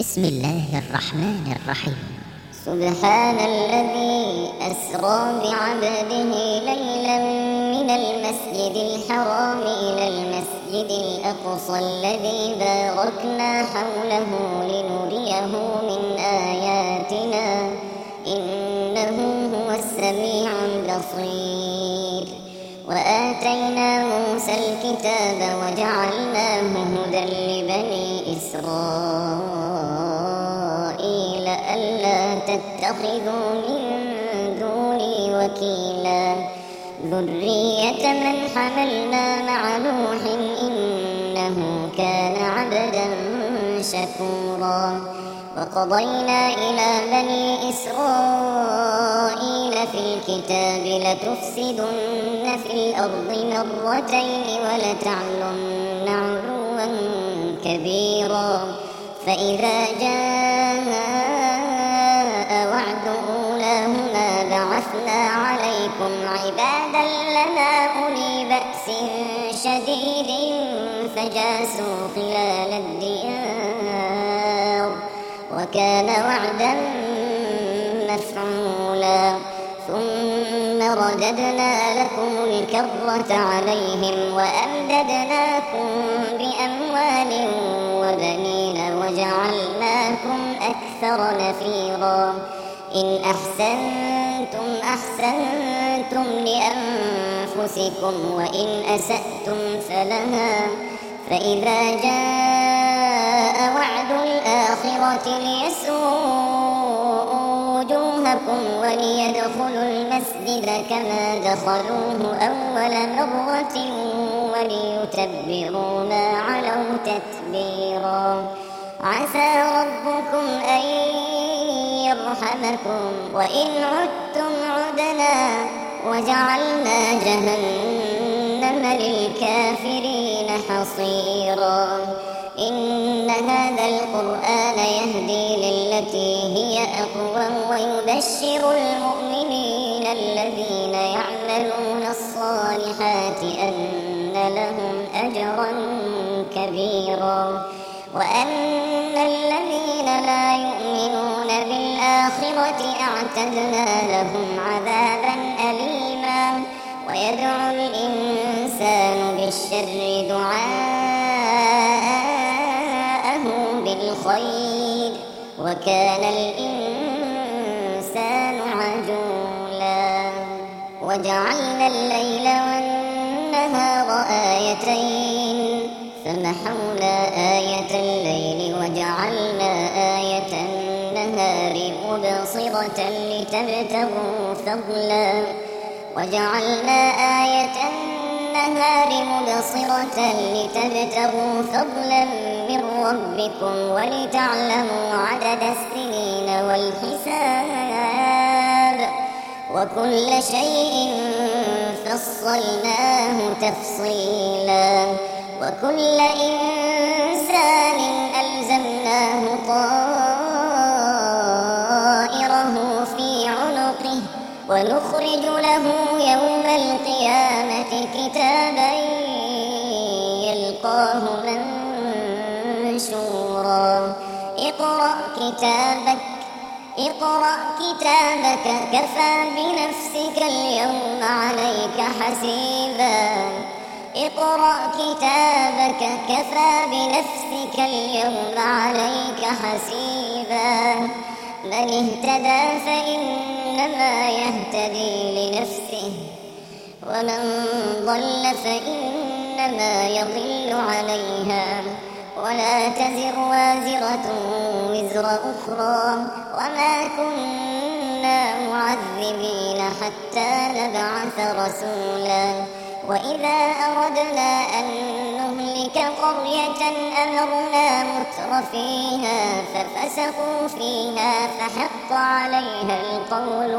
بسم الله الرحمن الرحيم. سبحان الذي أسرى بعبده ليلا من المسجد الحرام إلى المسجد الأقصى الذي باركنا حوله لنريه من آياتنا إنه هو السميع البصير. وآتينا موسى الكتاب وجعلناه هدى لبني إسرائيل ألا تتخذوا من دوني وكيلا ذرية من حملنا مع نوح إنه كان عبدا شكورا. وقضينا إلى بني إسرائيل في الكتاب لتفسدن في الأرض مرتين ولتعلن علوا كبيرا. فإذا جاء وعد أولاهما بعثنا عليكم عبادا لنا أولي بأس شديد فجاسوا خلال الديار وكان وعدا مفعولا. ثم رددنا لكم الكرة عليهم وأمددناكم بأموال وبنين وجعلناكم أكثر نفيرا. إن أحسنتم أحسنتم لأنفسكم وإن أسأتم فلها. فإذا جاء وعد الآخرة ليسوءوا وجوهكم وليدخلوا المسجد كما دخلوه أول مرة وليتبروا ما علوا تتبيرا. عسى ربكم أن يرحمكم وإن عدتم عدنا وجعلنا جهنم للكافرين حصيرا. إن هذا القرآن يهدي للتي هي أقوم ويبشر المؤمنين الذين يعملون الصالحات أن لهم أجرا كبيرا وأن الذين لا يؤمنون بالآخرة أعتدنا لهم عذابا أليما. ويدعو الإنسان بالشر دعاءه بالخير وكان الإنسان عجولا. وجعلنا الليل والنهار آيتين فمحونا آية الليل وجعلنا آية النهار مبصرة لتبتغوا فضلا. وجعلنا آية النهار مبصرة لتبتغوا فضلا من ربكم ولتعلموا عدد السنين والحساب وكل شيء فصلناه تفصيلا. وكل إنسان ألزمناه طائره في عنقه ونخرج له يوم القيامة كتابا يلقاه منشورا. اقرأ كتابك كفى بنفسك اليوم عليك حسيبا. اقرأ كتابك كفى بنفسك اليوم عليك حسيبا. من اهتدى فإنما يهتدي لنفسه ومن ضل فإنما يضل عليها ولا تزر وازرة وزر أخرى وما كنا معذبين حتى نبعث رسولا. وإذا أردنا أن نهلك قرية أمرنا متر فيها ففسقوا فيها فحق عليها القول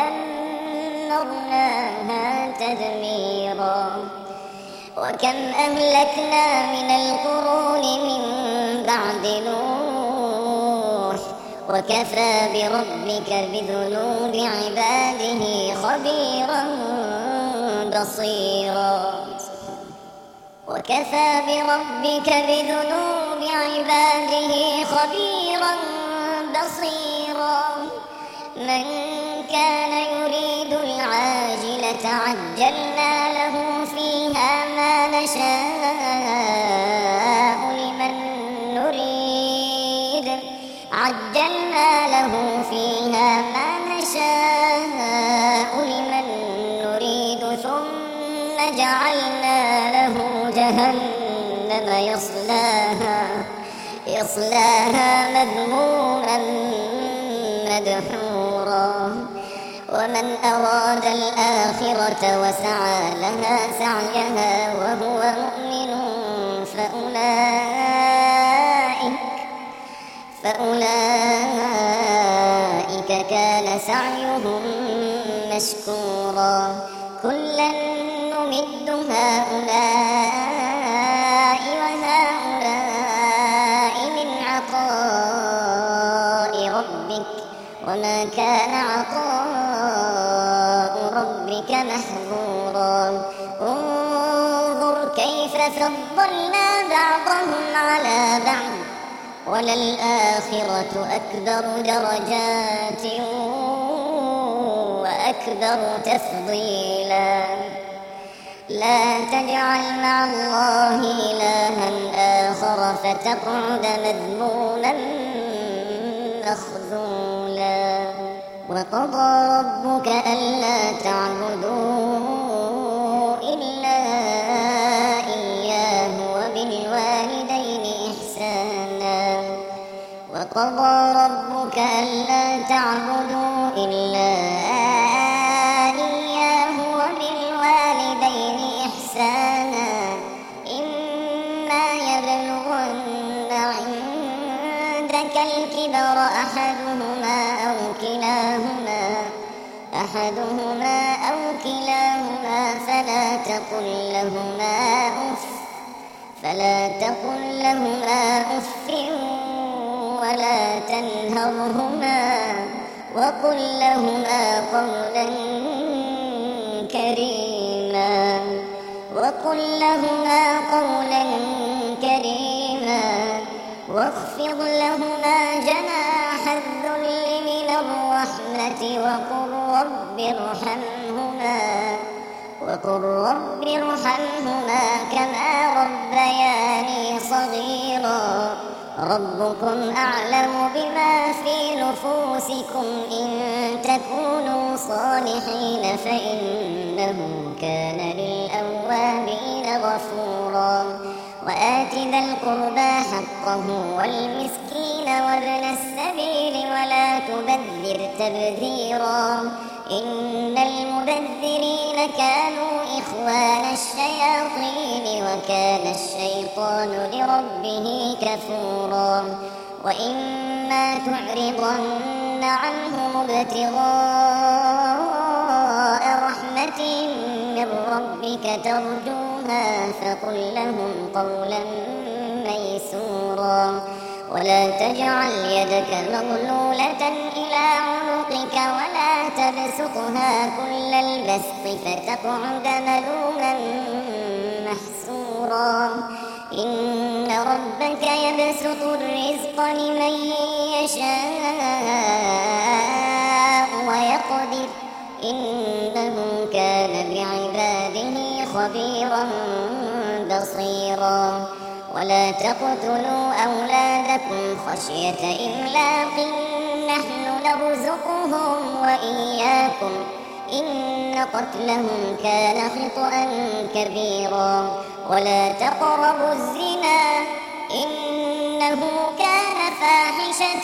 فدمرناها تدميرا. وكم أهلكنا من القرون من بعد نوح وكفى بربك بذنوب عباده خبيرا بصيرا. وكفى بربك بذنوب عباده خبيرا خبيرا بصيرا من كان يريد العاجلة عجلنا له فيها ما نشاء لمن نريد عجلنا له فيها ما نشاء لمن نريد ثم جعلنا له جهنم يصلاها مذموما مدحورا ومن أراد الآخرة وسعى لها سعيها وهو مؤمن فأولئك كان سعيهم مشكورا كلا نمد هؤلاء وهؤلاء من عطاء ربك وما كان عطاء ربك محظورا انظر كيف فضلنا بعضهم على بعض وللآخرة أكبر درجات وأكبر تفضيلا لا تجعل مع الله إلها آخر فتقعد مذموما مخذولا وقضى ربك ألا تعبدوا إلا إياه وبالوالدين إحسانا وقضى ربك ألا تعبدوا إلا إياه وبالوالدين إحسانا إما يبلغن عندك الكبر أحدهما أو كلاهما فلا تقل لهما أف ولا تنهرهما وقل لهما قولا كريما واخفض لهما جناح الذل من الرحمة وقل رب ارحمهما كما ربياني صغيرا ربكم أعلم بما في نفوسكم إن تكونوا صالحين فإنه كان للأوابين غفورا وآت ذا القربى حقه والمسكين وابن السبيل ولا تبذر تبذيرا إن المبذرين كانوا إخوان الشياطين وكان الشيطان لربه كفورا وإما تعرضن عنهم ابتغاء رحمة من ربك ترجوها فقل لهم قولا ميسورا ولا تجعل يدك مغلولة إلى عنقك ولا تبسطها كل البسط فتقعد ملوما محسورا إن ربك يبسط الرزق لمن يشاء ويقدر إنه كان بعباده خبيرا بصيرا ولا تقتلوا أولادكم خشية إملاق نحن نرزقهم وإياكم إن قتلهم كان خطأ كبيرا ولا تقربوا الزنا إنه كان فاحشة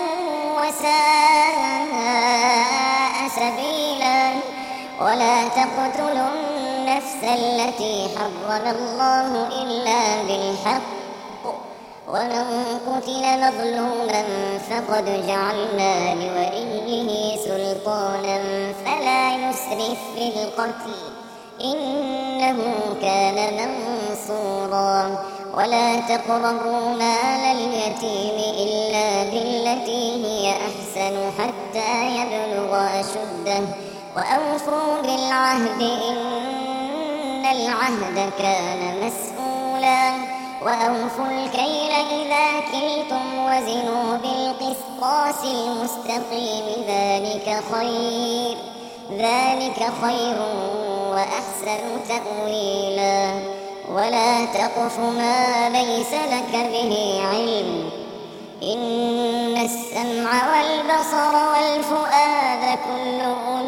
وساء سبيلا ولا تقتلوا النفس التي حرم الله إلا بالحق ومن قتل مظلوما فقد جعلنا لوليه سلطانا فلا يسرف في القتل إنه كان منصورا ولا تقربوا مال اليتيم إلا بالتي هي أحسن حتى يبلغ أشده وأوفوا بالعهد إن العهد كان مسؤولا وأوفوا الكيل إذا كلتم وزنوا بالقسطاس المستقيم ذلك خير وأحسن تأويلا ولا تقف ما ليس لك به علم إن السمع والبصر والفؤاد كل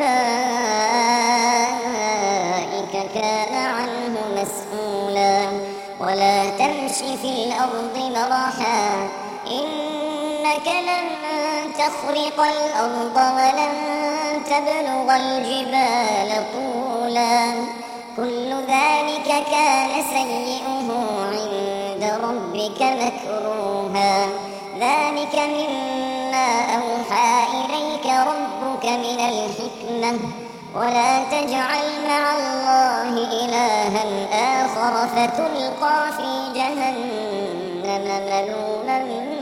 أولئك كان عنه مسؤولا ولا تمش في الأرض مرحا إنك لن تخرق الأرض ولن تبلغ الجبال طولا كل ذلك كان سيئه عند ربك مكروها ذلك مما أوحى إليك ربك من الحكمة ولا تجعل مع الله إلها آخر فتلقى في جهنم ملوما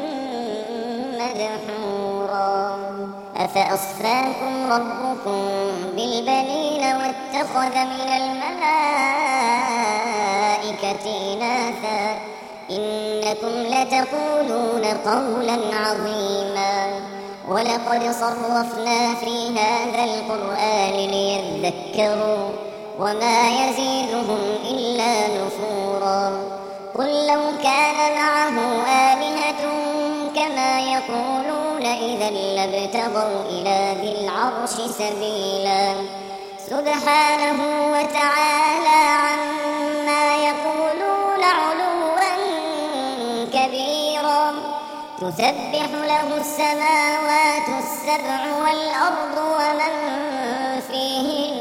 مدحورا أفأصفاكم ربكم بالبنين واتخذ من الملائكة إناثا إنكم لتقولون قولا عظيما ولقد صرفنا في هذا القرآن ليذكروا وما يزيدهم إلا نفورا قل لو كان معه آلهة كما يقولون إذا لابتغوا إلى ذي العرش سبيلا سبحانه وتعالى عما يقولون علوا كبيرا تسبح له السماوات السبع والأرض ومن فيهن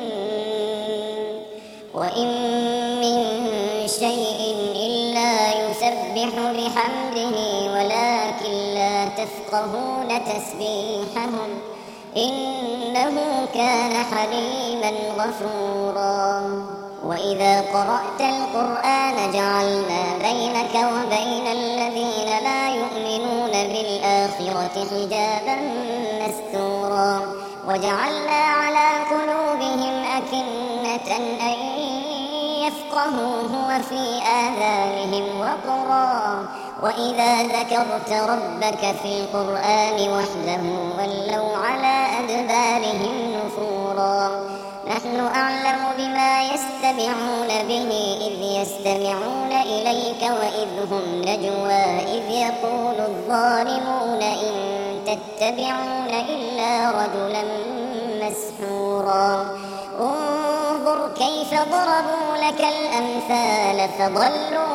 وإن من شيء إلا يسبح بحمده ولكن لا تفقهون تسبيحهم إنه كان حليما غفورا وإذا قرأت القرآن جعلنا بينك وبين الذين لا يؤمنون بالآخرة حجابا مستورا وجعلنا على قلوبهم أكنة أن يفقهوه وفي آذانهم وقرا وإذا ذكرت ربك في القرآن وحده ولوا على أدبارهم نفورا نحن أعلم بما يستمعون به إذ يستمعون إليك وإذ هم نجوى إذ يقول الظالمون إن تتبعون إلا رجلا مسحورا انظر كيف ضربوا لك الأمثال فضلوا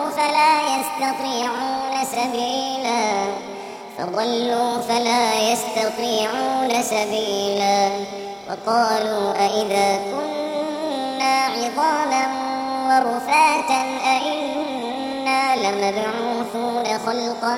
فلا يستطيعون سبيلا وقالوا أئذا كنا عظاما ورفاتا أئنا لمبعوثون خلقا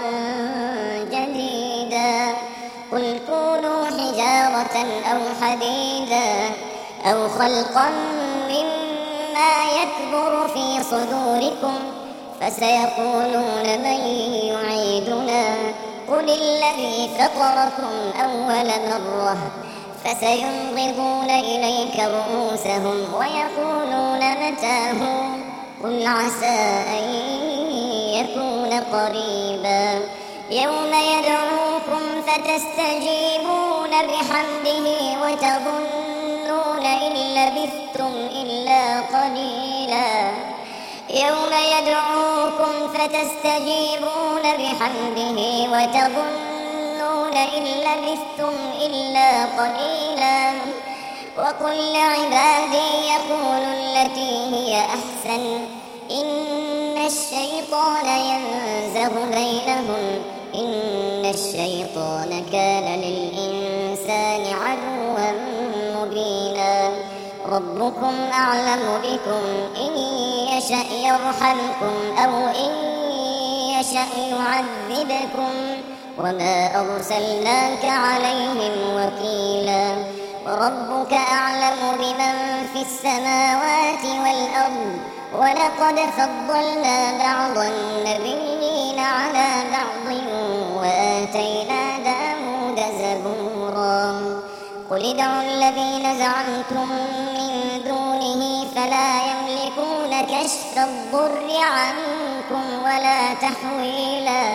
جديدا قل كونوا حجارة أو حديدا أو خلقا مما يكبر في صدوركم فسيقولون من يعيدنا قل الذي فطركم أول مرة فسينغضون إليك رؤوسهم ويقولون متاه قل عسى أن يكون قريبا يوم يدعوكم فتستجيبون بحمده وتظنون إن لبثتم إلا قليلا يوم يدعوكم فتستجيبون بحمده وتظنون إن لبثتم إلا قليلا وقل لعبادي يقولوا التي هي أحسن إن الشيطان ينزغ بينهم إن الشيطان كان للإنسان عدوا مبينا ربكم أعلم بكم إن يشأ يرحمكم أو إن يشأ يعذبكم وما أرسلناك عليهم وكيلا وربك أعلم بمن في السماوات والأرض ولقد فضلنا بعض النبيين على بعض وآتينا داود زبورا قل ادعوا الذين زعمتم من دونه فلا يملكون كشف الضر عنكم عنكم ولا تحويلا.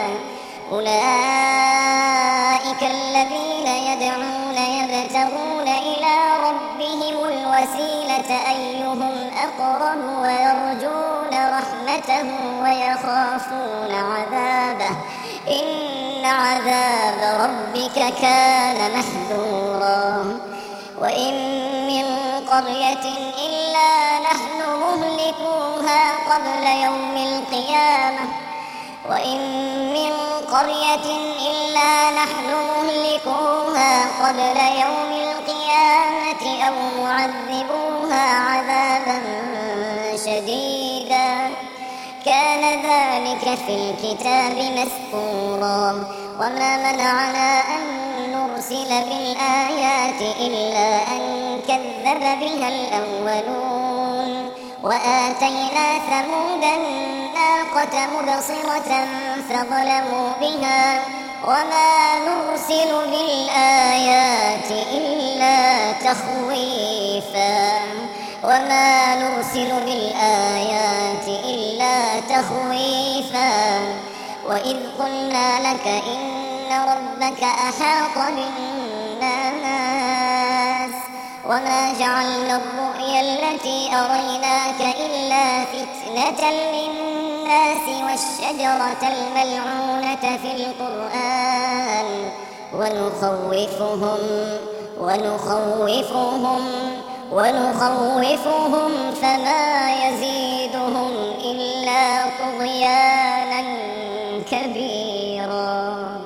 أولئك الذين يدعون يبتغون إلى ربهم الوسيلة أيهم أقرب ويرجون رحمته ويخافون عذابه إن عذاب ربك كان محذورا. وإن من قرية إلا نحن مهلكوها قبل يوم القيامة أو معذبوها عذابا شديدا كان ذلك في الكتاب مسطورا. وما منعنا أن نرسل بالآيات إلا أن كذب بها الأولون. وآتينا ثمود الناقة مبصرة فظلموا بها وما نرسل بالآيات إلا تخويفا. وإذ قلنا لك إن ربك أحاط بالناس وما جعلنا الرؤيا التي أريناك إلا فتنة للناس والشجرة الملعونة في القرآن ونخوفهم فما يزيدهم إلا طغيانا كبيرا.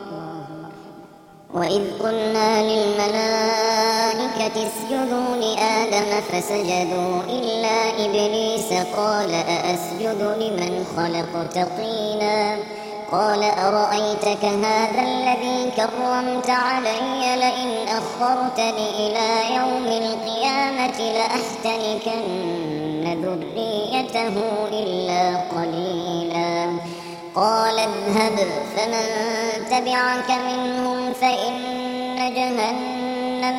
وإذ قلنا للملائكة اسجدوا لآدم فسجدوا إلا إبليس قال أأسجد لمن خلقت طينا قال أرأيتك هذا الذي كرمت علي لئن أخرتني إلى يوم القيامة لأحتنكن ذريته إلا قليلا. قال اذهب فمن تبعك منهم فإن جهنم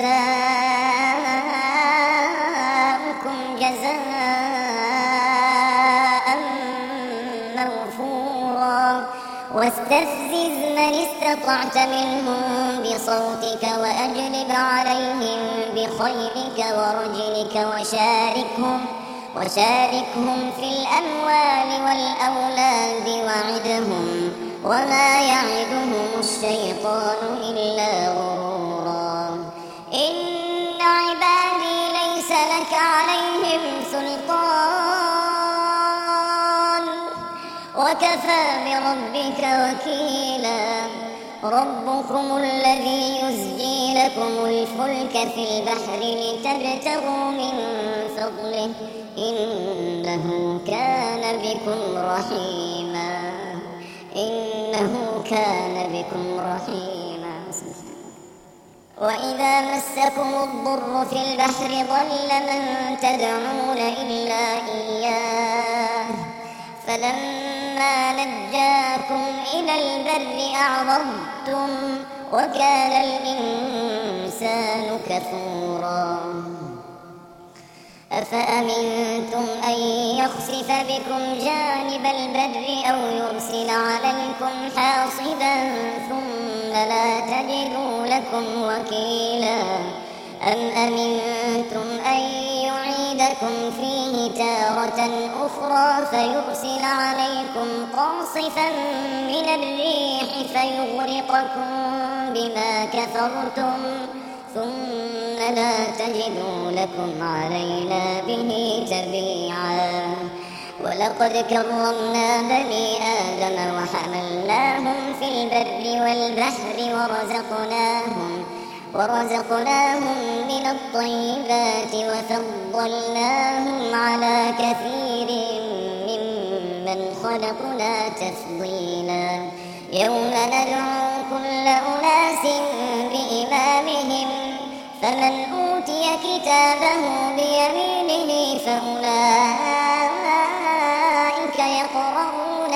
جزاؤكم جزاء موفورا. واستفزز من استطعت منهم بصوتك وأجلب عليهم بخيلك ورجلك وشاركهم في الأموال والأولاد وعدهم وما يعدهم الشيطان إلا غرورا. إن عبادي ليس لك عليهم سلطان وكفى بربك وكيلا. ربكم الذي يزجي لكم الفلك في البحر لتبتغوا من فضله إنه كان بكم رحيما. وإذا مسكم الضر في البحر ضل من تدعون إلا إياه فلما نجاكم إلى البر أعرضتم وكان الإنسان كفورا. أفأمنتم أن يخسف بكم جانب البر أو يرسل عليكم حاصبا ثم لا تجدوا لكم وكيلا. أم أمنتم أن يعيدكم فيه تارة أخرى فيرسل عليكم قاصفا من الريح فيغرقكم بما كفرتم ثم لا تجدوا لكم علينا به تبيعا. ولقد كرمنا بني آدم وحملناهم في البر والبحر ورزقناهم من الطيبات وفضلناهم على كثير ممن خلقنا تفضيلا. يوم ندعو كل أناس بإمامهم فمن أوتي كتابه بيمينه فأولئك يقرؤون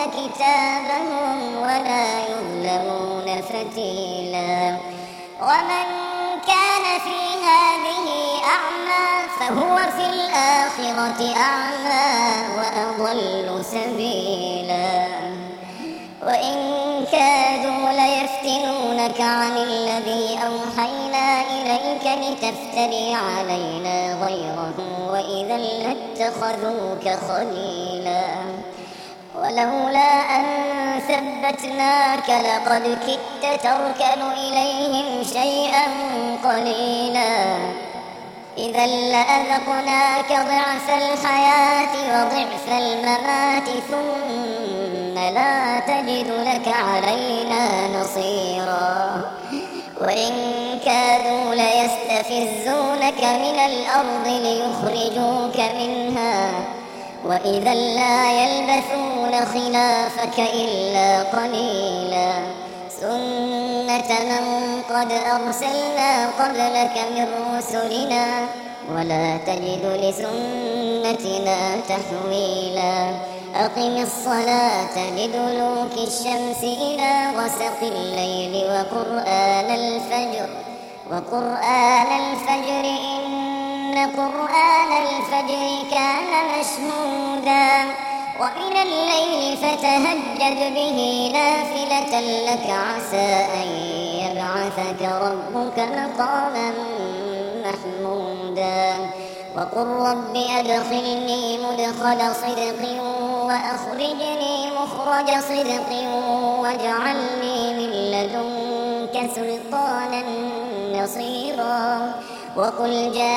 كتابهم ولا يظلمون فتيلا. ومن كان في هذه أعمى فهو في الآخرة أعمى وأضل سبيلا وإن كادوا ليفتنونك عن الذي أوحينا إليك لتفتري علينا غيره وإذا لاتخذوك خليلا ولولا أن ثبتناك لقد كدت تركن إليهم شيئا قليلا إذا لأذقناك ضعف الحياة وضعف الممات ثم لا تجد لك علينا نصيرا وإن كادوا ليستفزونك من الأرض ليخرجوك منها وإذا لا يلبثون خلافك إلا قليلا سنة من قد أرسلنا قبلك من رسلنا ولا تجد لسنتنا تحويلا أقم الصلاة لدلوك الشمس إلى غسق الليل وقرآن الفجر إن قرآن الفجر كان مشهودا ومن الليل فتهجد به نافلة لك عسى أن يبعثك ربك مقاما محمودا وقل رب أدخلني مدخل صدق وأخرجني مخرج صدق واجعلني من لدنك سلطانا نصيرا وقل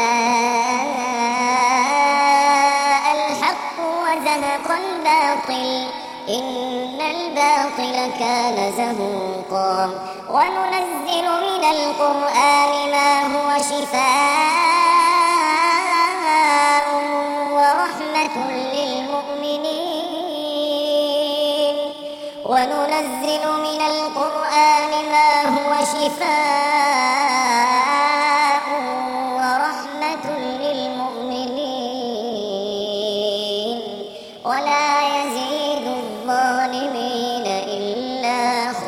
جاء الحق وزهق الباطل إن الباطل كان زهوقا وننزل من القرآن ما هو شفاء ورحمة للمؤمنين وننزل من القرآن ما هو شفاء ورحمة للمؤمنين ولا يزيد الظالمين إلا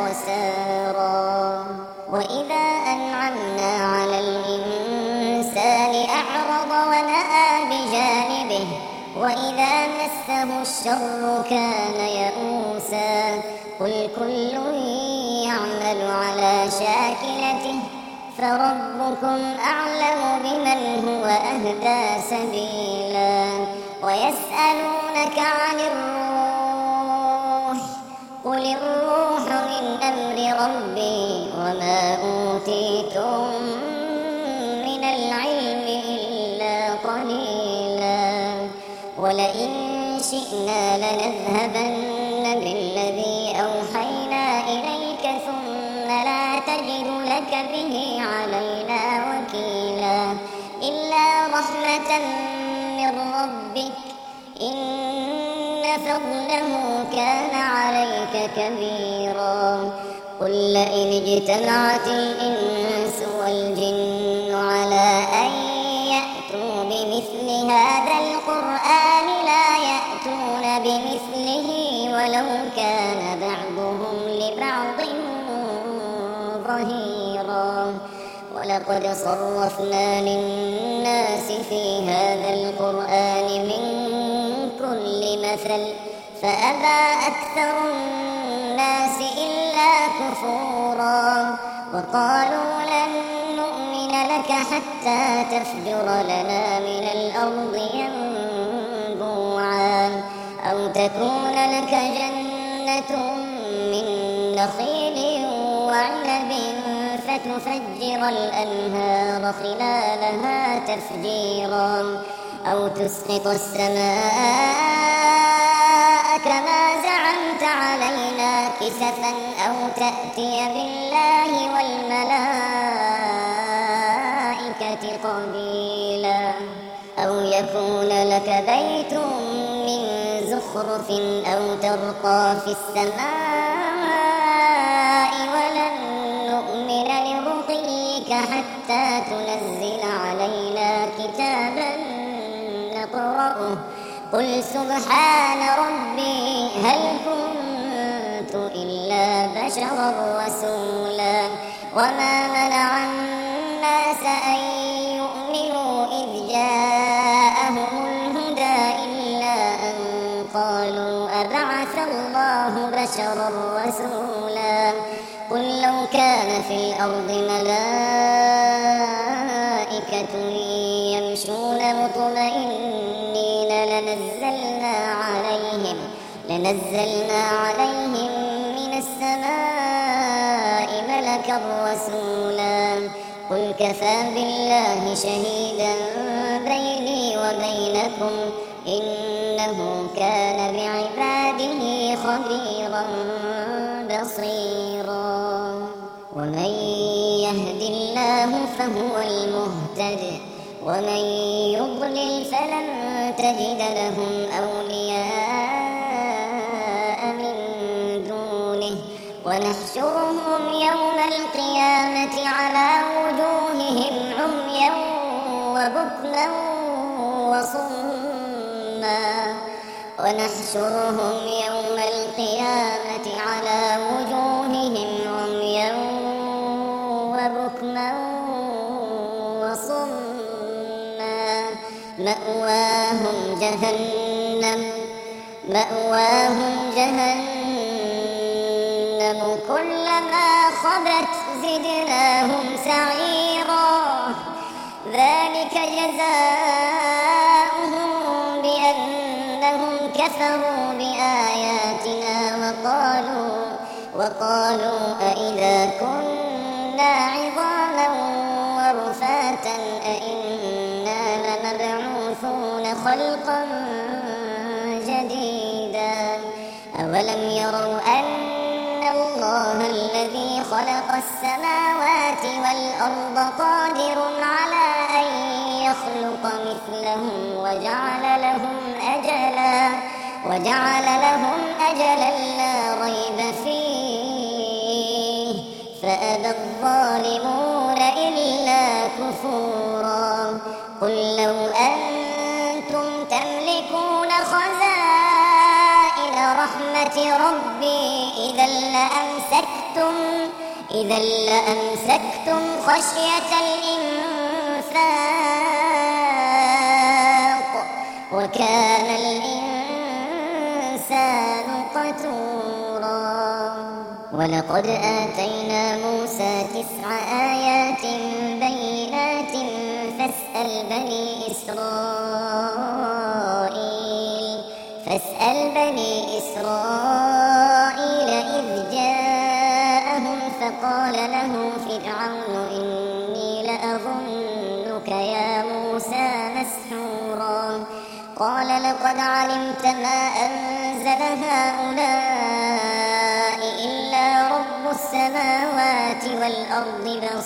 خسارا وإذا أنعمنا على الإنسان أعرض ونأى بجانبه وإذا مسه الشر كان يئوسا قل كل يعمل على شاكلته فربكم أعلم بمن هو أهدى سبيلا ويسألونك عن الروح قل الروح من أمر ربي وما أوتيتم من العلم إلا قليلا ولئن شئنا لنذهبن بالذي أوحينا إليك ثم لا تجد لك به علينا وكيلا إلا رحمة من ربك إن فضله كان عليك كبيرا قل لئن اجتمعت الإنس والجن على أن يأتوا بمثل هذا القرآن لا يأتون بمثله ولو كان بعضهم لبعض ظهيرا ولقد صرفنا للناس في هذا القرآن من كل مثل فأبى أكثر الناس إلا كفورا وقالوا لن نؤمن لك حتى تفجر لنا من الأرض ينبوعا أو تكون لك جنة من نخيل وعنب فتفجر الأنهار خلالها تفجيرا أو تسقط السماء كما زعمت علينا كسفا أو تأتي بالله والملائكة قبيلا أو يكون لك بيت من زخرف أو ترقى في السماء ولن نؤمن لرقيك حتى تنزل علينا كتابا نقرأه قل سبحان ربي هل كنت إلا بشرا رسولا وما منع الناس بشرا رسولا قل لو كان في الأرض ملائكة يمشون مطمئنين لنزلنا عليهم من السماء ملكا رسولا قل كفى بالله شهيدا بيني وبينكم إنه كان بعباده خبيرا بصيرا ومن يهد الله فهو المهتد ومن يضلل فلن تجد لهم أولياء من دونه ونحشرهم يوم القيامة على وجوههم عميا وبكما وصما ونحشرهم يوم القيامة على وجوههم عميا وبكما وصما مأواهم جهنم كلما خبت زدناهم سعيرا ذلك جزاؤهم بأنهم كفروا بآياتنا وقالوا أئذا كنا عظاما ورفاتا أئنا لمبعوثون خلقا جديدا أولم يروا أن الله الذي خلق السماوات والأرض قادر على أن يخلق مثلهم وجعل لهم أجلا لا ريب فيه فأبى الظالمون إلا كفورا قل لو أنتم تملكون خزائن رحمة ربي إذا لأمسكتم خشية الإنفاق وكان الإنسان قتورا ولقد آتينا موسى 9 آيات بينات فاسأل بني إسرائيل إذ جاءهم فقال له فرعون إني لأظنك يا موسى مسحورا قال لقد علمت ما أنزل هؤلاء إلا رب السماوات والأرض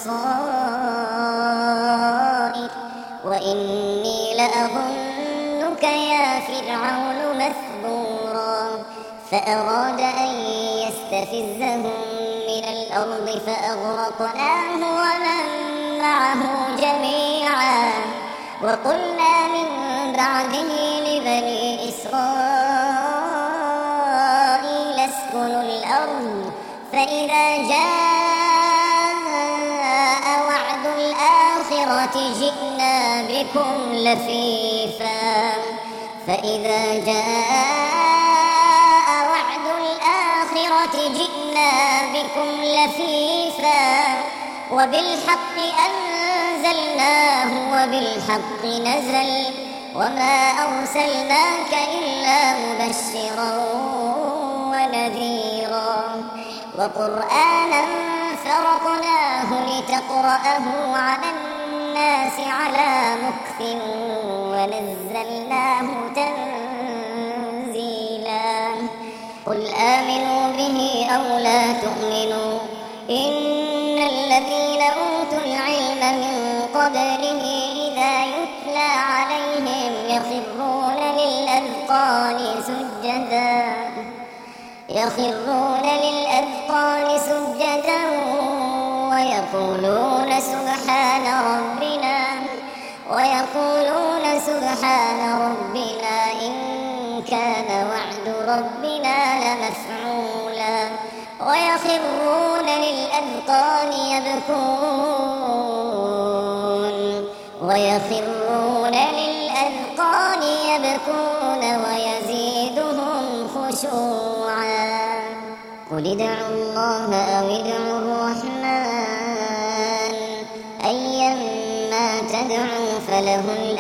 بصائر وإني لأظنك يا فرعون مثبورا فأراد أن يستفزهم من الأرض فأغرقناه ومن معه جميعا وقلنا من بعده لبني إسرائيل اسكنوا الأرض فإذا جاء وعد الآخرة جئنا بكم لفيفا وبالحق أنزلناه وبالحق نزل وما أرسلناك إلا مبشرا ونذيرا وقرآنا فرقناه لتقرأه على الناس على مكث ونزلناه تنزيلا قل آمنوا به أو لا تؤمنوا إن الذين أوتوا العلم من قبله إذا يتلى عليهم يخرون للأذقان سجدا ويقولون سبحان ربنا إن كان وعد ربنا لمفعولا ويخرون للأذقان يبكون ويزيدهم خشوعا قل ادعوا الله أو ادعوا الرحمن أيما تدعوا فله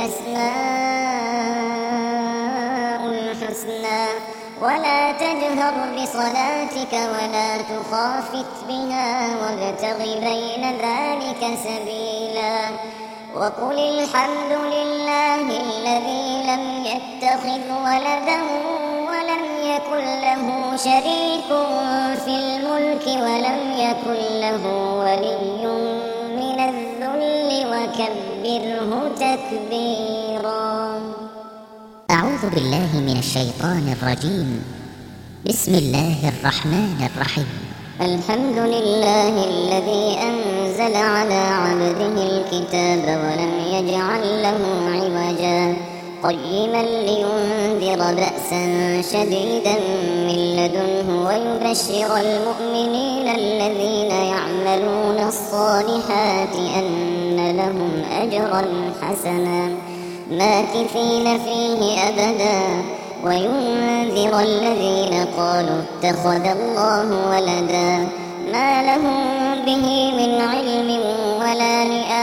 الأسماء الحسنى ولا تجهر بصلاتك ولا تخافت بها وابتغ بين ذلك سبيلا وقل الحمد لله الذي لم يتخذ ولدا ولم يكن له شريك في الملك ولم يكن له ولي من الذل وكبره تكبيرا. أعوذ بالله من الشيطان الرجيم. بسم الله الرحمن الرحيم. الحمد لله الذي أنزل على عبده الكتاب ولم يجعل له عوجا قيما لينذر بأسا شديدا من لدنه ويبشر المؤمنين الذين يعملون الصالحات أن لهم أجرا حسنا ماكثين فيه أبدا وينذر الذين قالوا اتخذ الله ولدا ما لهم به من علم ولا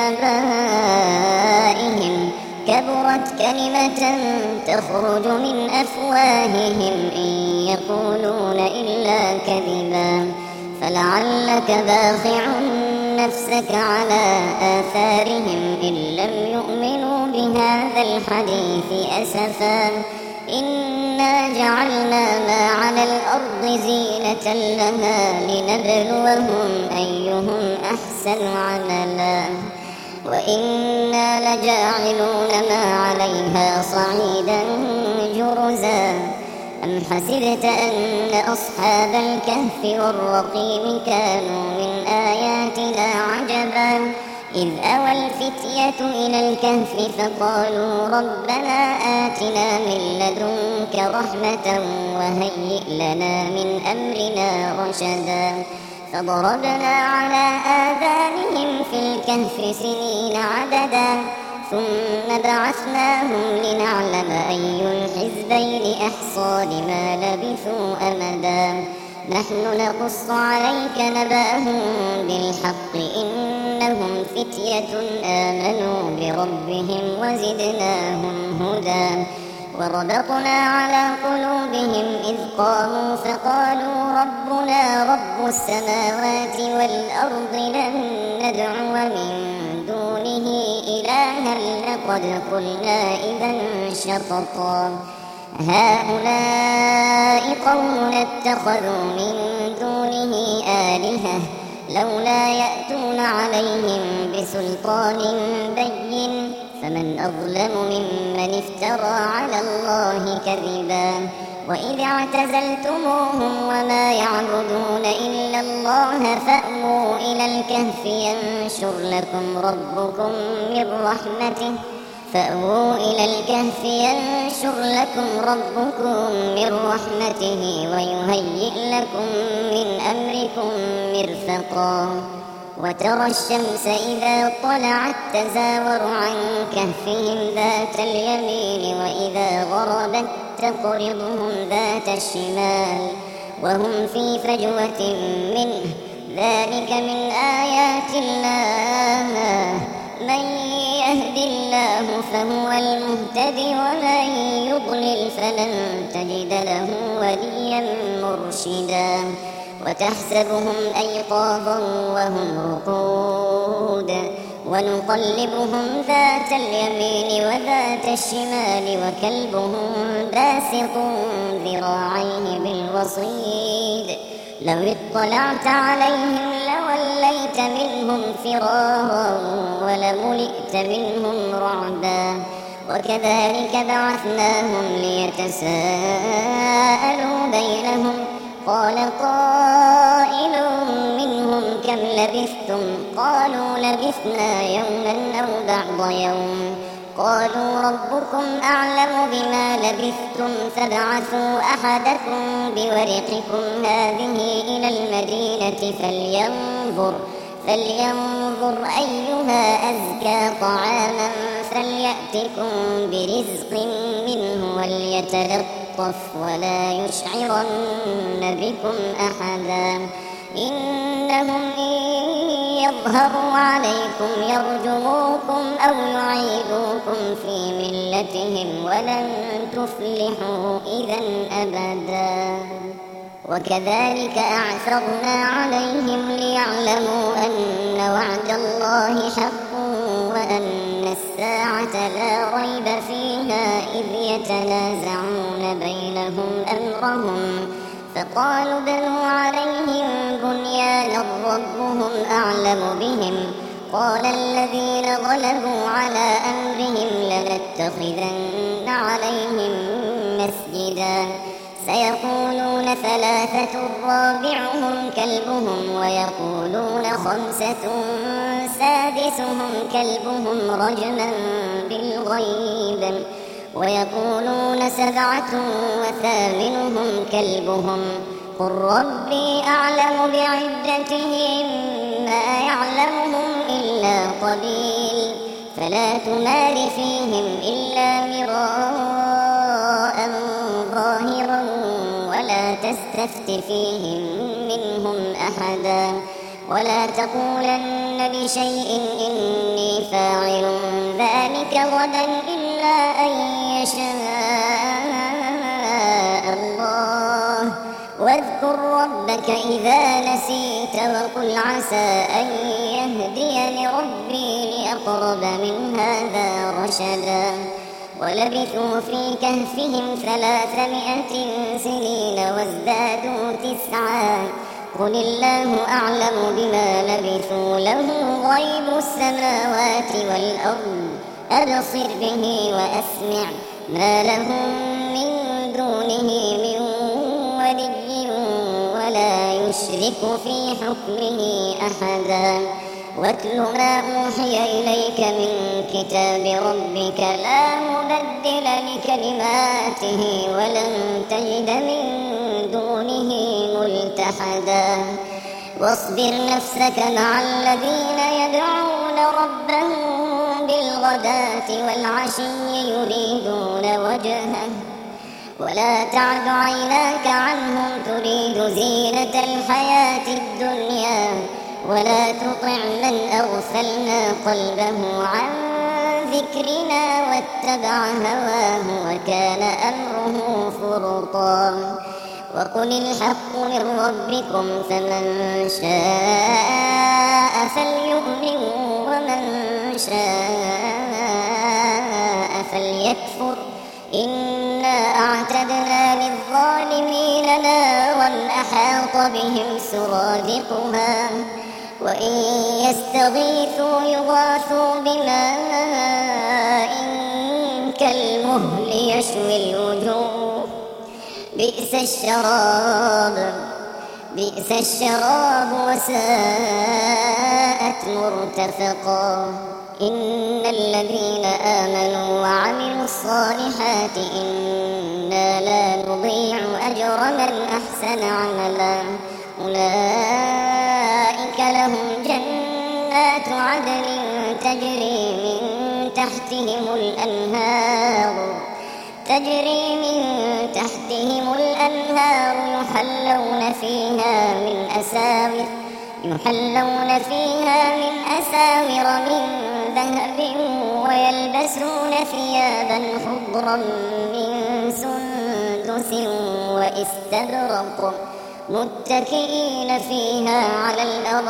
لآبائهم كبرت كلمة تخرج من أفواههم إن يقولون إلا كذبا فلعلك باخع نفسك على آثارهم إن لم يؤمنوا بهذا الحديث أسفا إنا جعلنا ما على الأرض زينة لها لنبلوهم أيهم أحسن عملا وإنا لجاعلون ما عليها صعيدا جرزا أم حسبت أن أصحاب الكهف والرقيم كانوا من آياتنا عجبا إذ أوى الفتية إلى الكهف فقالوا ربنا آتنا من لدنك رحمة وهيئ لنا من أمرنا رشدا فضربنا على آذانهم في الكهف سنين عددا ثم بعثناهم لنعلم أي الحزبين أحصى لما لبثوا أمدا نحن نقص عليك نبأهم بالحق إنهم فتية آمنوا بربهم وزدناهم هدى وربطنا على قلوبهم إذ قاموا فقالوا ربنا رب السماوات والأرض لن ندعو من دونه إلها لقد قلنا إذا شططا هؤلاء قومنا اتخذوا من دونه آلهة لولا يأتون عليهم بسلطان بين فمن أظلم ممن افترى على الله كذبا وإذ اعتزلتموهم وما يعبدون إلا الله فأووا إلى الكهف ينشر لكم ربكم من رحمته ويهيئ لكم من أمركم مرفقا وترى الشمس إذا طلعت تزاور عن كهفهم ذات اليمين وإذا غربت تقرضهم ذات الشمال وهم في فجوة منه ذلك من آيات الله من يهد الله فهو المهتدي ومن يضلل فلن تجد له وليا مرشدا وتحسبهم أيقاظا وهم رقود ونقلبهم ذات اليمين وذات الشمال وكلبهم باسط ذراعيه بالوصيد لو اطلعت عليهم لوليت منهم فرارا ولملئت منهم رعبا وكذلك بعثناهم ليتساءلوا بينهم قال قائل منهم كم لبثتم قالوا لبثنا يوما أو بعض يوم قالوا ربكم أعلم بما لبثتم فابعثوا أحدكم بورقكم هذه إلى المدينة فلينظر أيها أزكى طعاما فليأتكم برزق منه وليتلطف يلطف ولا يشعرن بكم أحدا إنهم إن يظهروا عليكم يرجموكم أو يعيدوكم في ملتهم ولن تفلحوا إذا أبدا وكذلك أعثرنا عليهم ليعلموا أن وعد الله حق وأن الساعة لا ريب فيها إذ يتنازعون بينهم أمرهم فقالوا بنوا عليهم بنيانا ربهم أعلم بهم قال الذين غلبوا على أمرهم لنتخذن عليهم مسجدا سيقولون ثلاثة رابعهم كلبهم ويقولون خمسة سادسهم كلبهم رجما بالغيب ويقولون سبعة وثامنهم كلبهم قل ربي أعلم بعدتهم ما يعلمهم إلا قليل فلا تمار فيهم إلا مراء ظاهرا ولا تستفت فيهم منهم أحدا ولا تقولن لشيء إني فاعل ذلك غدا إلا أن يشاء الله واذكر ربك إذا نسيت وقل عسى أن يهديني ربي لأقرب من هذا رشدا ولبثوا في كهفهم 300 سنين وازدادوا 9 قل الله أعلم بما لبثوا له غيب السماوات والأرض أبصر به وأسمع ما لهم من دونه من ولي ولا يشرك في حكمه أحدا واتل ما أوحي إليك من كتاب ربك لا مبدل لكلماته ولن تجد من دونه ملتحدا واصبر نفسك مع الذين يدعون ربهم بالغداة والعشي يريدون وجهه ولا تعد عيناك عنهم تريد زينة الحياة الدنيا ولا تطع من أغفلنا قلبه عن ذكرنا واتبع هواه وكان أمره فرطا وقل الحق من ربكم فمن شاء فليؤمن ومن شاء فليكفر إنا أعتدنا للظالمين نارا أحاط بهم سرادقها وإن يستغيثوا يغاثوا بماء كالمهل يشوي الوجوه بئس الشراب وساءت مرتفقا إن الذين آمنوا وعملوا الصالحات إنا لا نضيع أجر من أحسن عملا أولئك لهم جنات عدن تجري من تحتهم الأنهار يحلون فيها من أساور من ذهب ويلبسون ثيابا خضرا من سندس واستبرق متكئين فيها على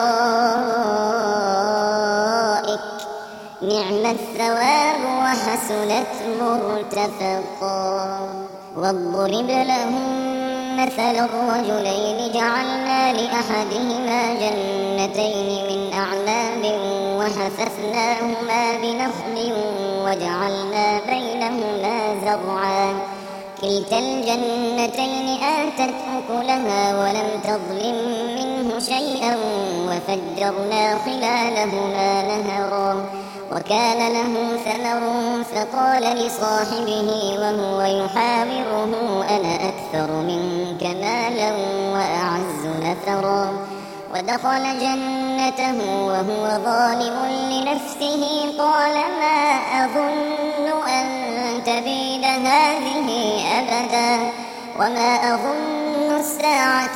الأرائك نعم الثواب وحسنت مرتفقا واضرب لهم مثل الرجلين جعلنا لأحدهما جنتين من أعناب وحففناهما بنخل وجعلنا بينهما زرعا كلتا الجنتين آتت أكلها ولم تظلم منه شيئا وفجرنا خلالهما نهرا وكان له ثمر فقال لصاحبه وهو يحاوره أنا أكثر منك مالا وأعز نفرا ودخل جنته وهو ظالم لنفسه قال ما أظن أن تبيد هذه أبدا وما أظن الساعة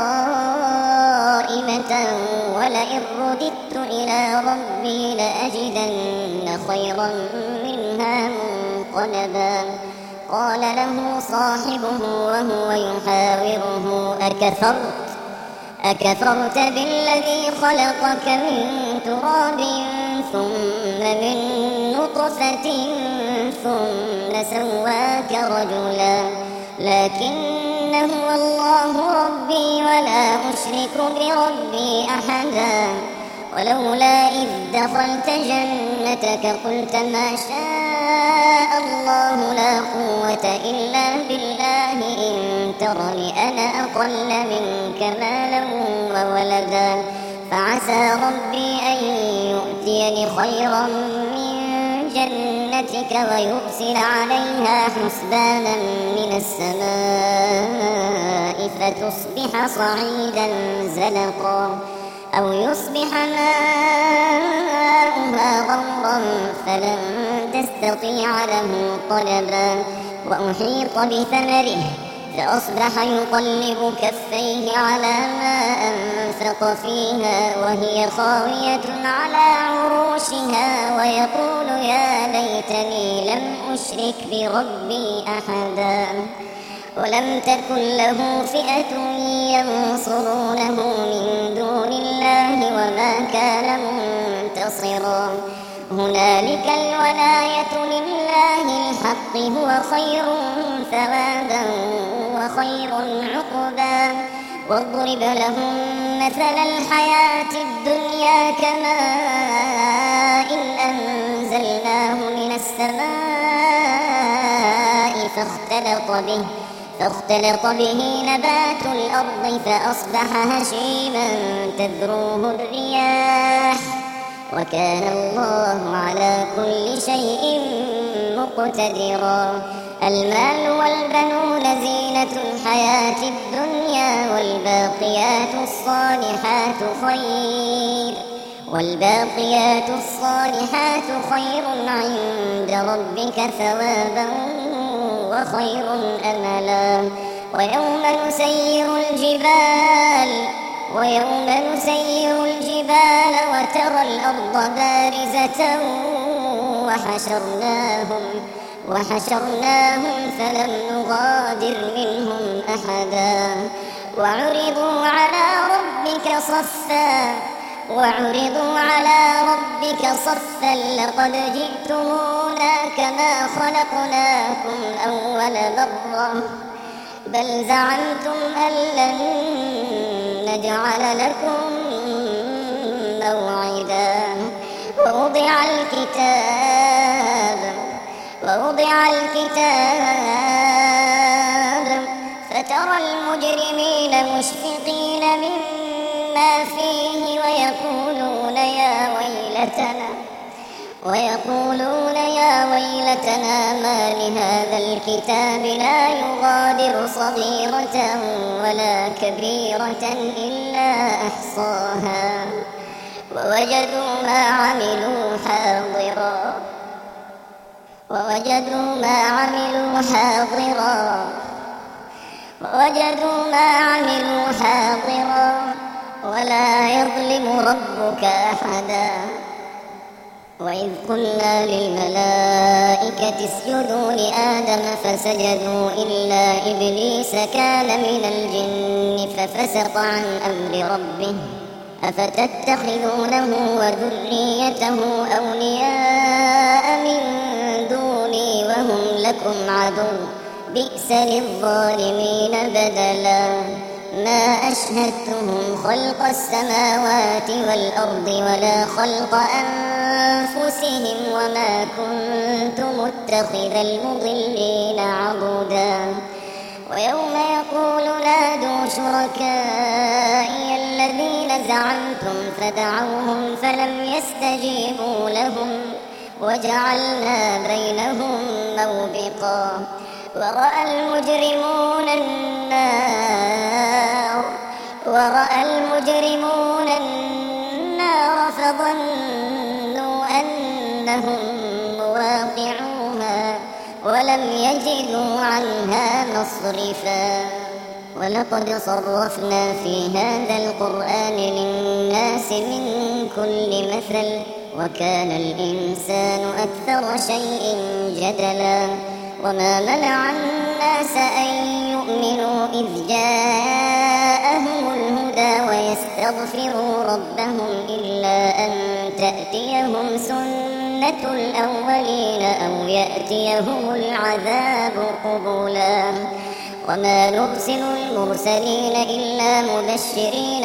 قائمة ولئن رددت إلى ربي لأجدن خيرا منها منقلبا. قال له صاحبه وهو يحاوره أكفرت بالذي خلقك من تراب ثم من نطفة ثم سواك رجلا لكن هو الله ربي ولا أشرك بربي أحدا. ولولا إذ دخلت جنتك قلت ما شاء الله لا قوة إلا بالله إن ترني أنا أقل منك مالا وولدا فعسى ربي أن يؤتيني خيرا من جنتك ويرسل عليها حسبانا من السماء فتصبح صعيدا زلقا أو يصبح ماؤها غورا فلن تستطيع له طلبا. وأحيط بثمره فأصبح يقلب كفيه على ما أنفق فيها وهي خاوية على عروشها ويقول يا ليتني لم أشرك بربي أحدا. ولم تكن له فئة ينصرونه من دون الله وما كان منتصرا. هنالك الولاية لله الحق هو خير ثوابا وخير عقبا. واضرب لهم مثل الحياة الدنيا كماء أنزلناه من السماء فاختلط به نبات الأرض فأصبح هشيما تذروه الرياح وكان الله على كل شيء مقتدرا. المال والبنون زينة الحياة الدنيا والباقيات الصالحات خير عند ربك ثوابا وخير أملا. ويوم نسير الجبال وترى الأرض بارزة وحشرناهم فلم نغادر منهم أحدا. وعرضوا على ربك صفا لقد جئتمونا كما خلقناكم أول مرة بل زعمتم أن لن نجعل لكم موعدا. ووضع الكتاب فترى المجرمين مشفقين مما فيه ويقولون يا ويلتنا ما لهذا الكتاب لا يغادر صغيرة ولا كبيرة إلا أحصاها ووجدوا ما عملوا حاضرا ولا يظلم ربك أحدا. وإذ قلنا للملائكة اسجدوا لآدم فسجدوا إلا إبليس كان من الجن ففسق عن أمر ربه أفتتخذونه وذريته أولياء من دوني وهم لكم عدو بئس للظالمين بدلا. ما أشهدتهم خلق السماوات والأرض ولا خلق أنفسهم وما كنت متخذ المضلين عضدا. ويوم يقول نادوا شركائي الذين زعمتم فدعوهم فلم يستجيبوا لهم وجعلنا بينهم موبقا. ورأى المجرمون النار فظنوا أنهم مواقعوها ولم يجدوا عنها مصرفا. ولقد صرفنا في هذا القرآن للناس من كل مثل وكان الإنسان أكثر شيء جدلا. وما منع الناس أن يؤمنوا إذ جاءهم الهدى ويستغفروا ربهم إلا أن تأتيهم سنة الأولين أو يأتيهم العذاب قبلا. وما نرسل المرسلين إلا مبشرين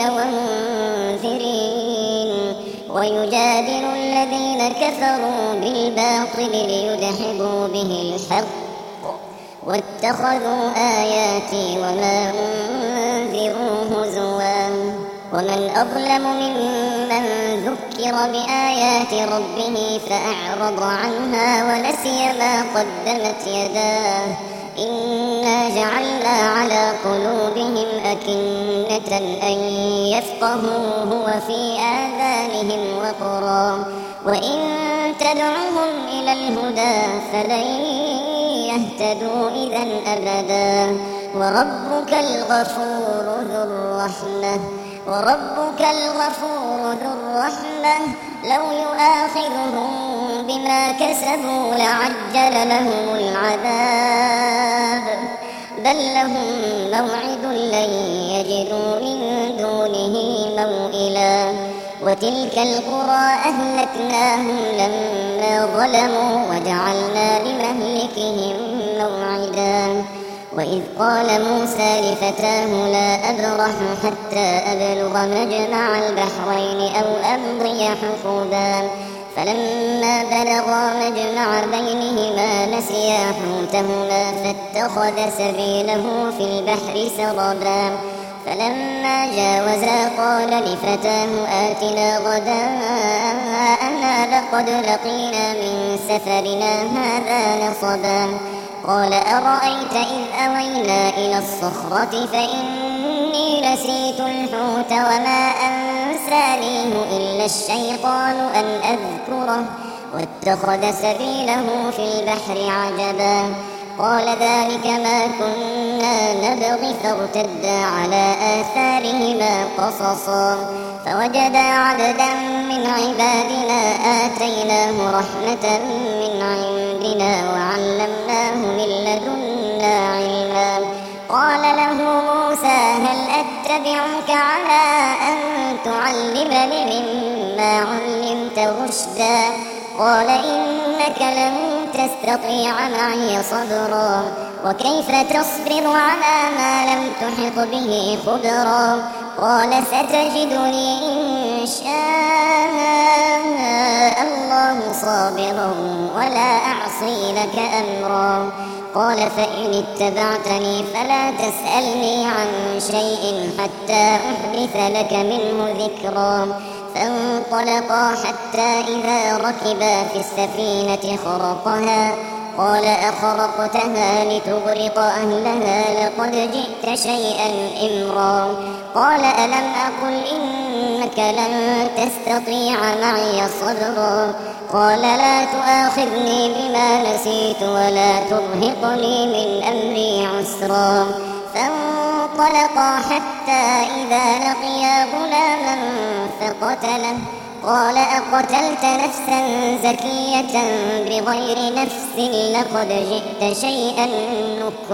ومنذرين ويجادل الذين كفروا بالباطل ليدحضوا به الحق واتخذوا آياتي وما أنذروا هزوا. ومن أظلم ممن ذكر بآيات ربه فأعرض عنها ونسي ما قدمت يداه إنا جعلنا على قلوبهم أكنة أن يفقهوه وفي آذانهم وقرا وإن تدعهم إلى الهدى فلن يهتدوا إذا أبدا. وربك الغفور ذو الرحمة لو يؤاخذهم بما كسبوا لعجل لهم العذاب بل لهم موعد لن يجدوا من دونه موئلا. وتلك القرى أهلكناهم لما ظلموا وجعلنا لمهلكهم موعدا. وإذ قال موسى لفتاه لا أبرح حتى أبلغ مجمع البحرين أو أمضي حقبا فلما بلغا مجمع بينهما نسيا حوتهما فاتخذ سبيله في البحر سربا فلما جاوزا قال لفتاه آتنا غداءنا لقد لقينا من سفرنا هذا نصبا قال أرأيت إذ أوينا إلى الصخرة فإني نسيت الحوت وما أنسانيه إلا الشيطان أن أذكره واتخذ سبيله في البحر عجبا قال ذلك ما كنا نبغي فارتدا على آثارهما قصصا فوجدا عبدا من عبادنا آتيناه رحمة من عندنا وعلمناه من لدنا علما قال له موسى هل أتبعك على أن تعلمني مما علمت رشدا قال إنك لن تستطيع معي صبرا وكيف تصبر على ما لم تحط به خبرا قال ستجدني إن شاء الله صابرا ولا أعصي لك أمرا قال فإن اتبعتني فلا تسألني عن شيء حتى أحدث لك منه ذكرا فانطلقا حتى إذا ركبا في السفينة خرقها قال أخرقتها لتغرق أهلها لقد جئت شيئا إمرا قال ألم أقل إنك لن تستطيع معي صبرا قال لا تؤاخذني بما نسيت ولا ترهقني من أمري عسرا فانطلقا حتى إذا لقيا غلاما فقتله قال أقتلت نفسا زكية بغير نفس لقد جئت شيئا نكرا